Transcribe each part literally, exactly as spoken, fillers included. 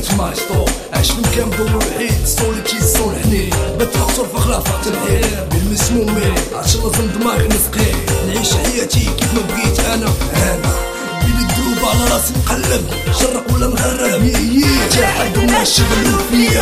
كانت مايستو عايش من كام دور وحيد صولي تيسون حنين بتفكر في خلافة الحياة بالمسمومين عشان لازم دماغي نسقي نعيش حياتي كيف ما بغيت انا انا بين الدروب على راسي نقلب شرق ولا نغرب هي جا حد ما شغلو فيا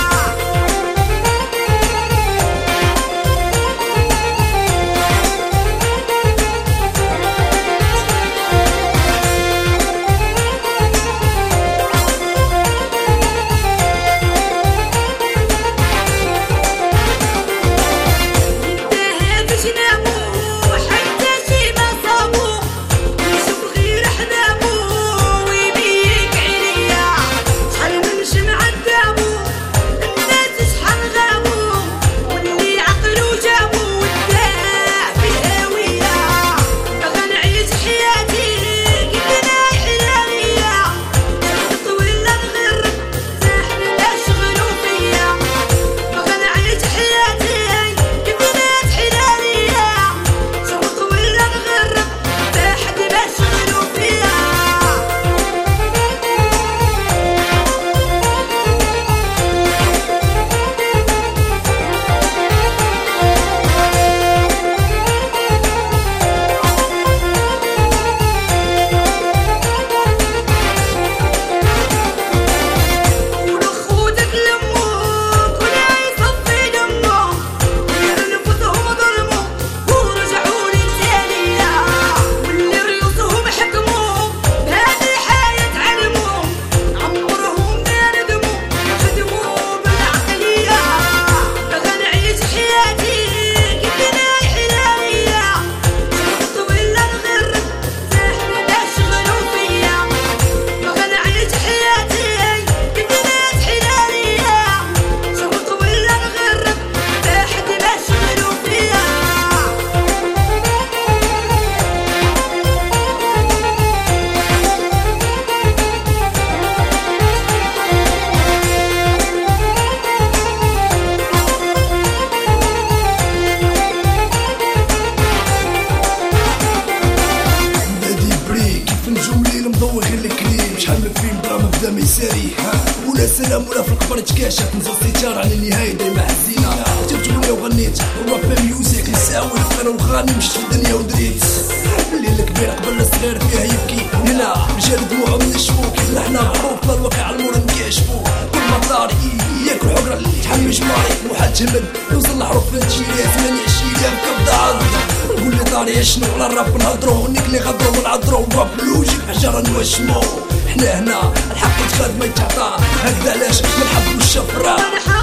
شحال من فيلم دراما بدا ما يساري ولا سلام ولا في القبر تكاشف نزل ستار على النهايه دايما حزينه كتبت اغنيه وغنيت الراب ميوزيك يساوي الفن والغني مشيت في الدنيا ودريت الليل الكبير قبل الصغير فيها يبكي هنا رجال دموعهم نشفو كيف حنا غروب الواقع المورا نكاشفو كل ما طار ياكل حقره اللي يتحمل جماري محال تهمل يوصل لحروف الجيري ثمانية عشرين كبدا عرض نقول لي طاري شنو على الراب نهضرو ونيك اللي غدرو ونعذرو راب لوجيك حجره نوشمو حنا هنا الحق يتخاد ما يتعطى هكذا علاش ما نحبوش الشفره.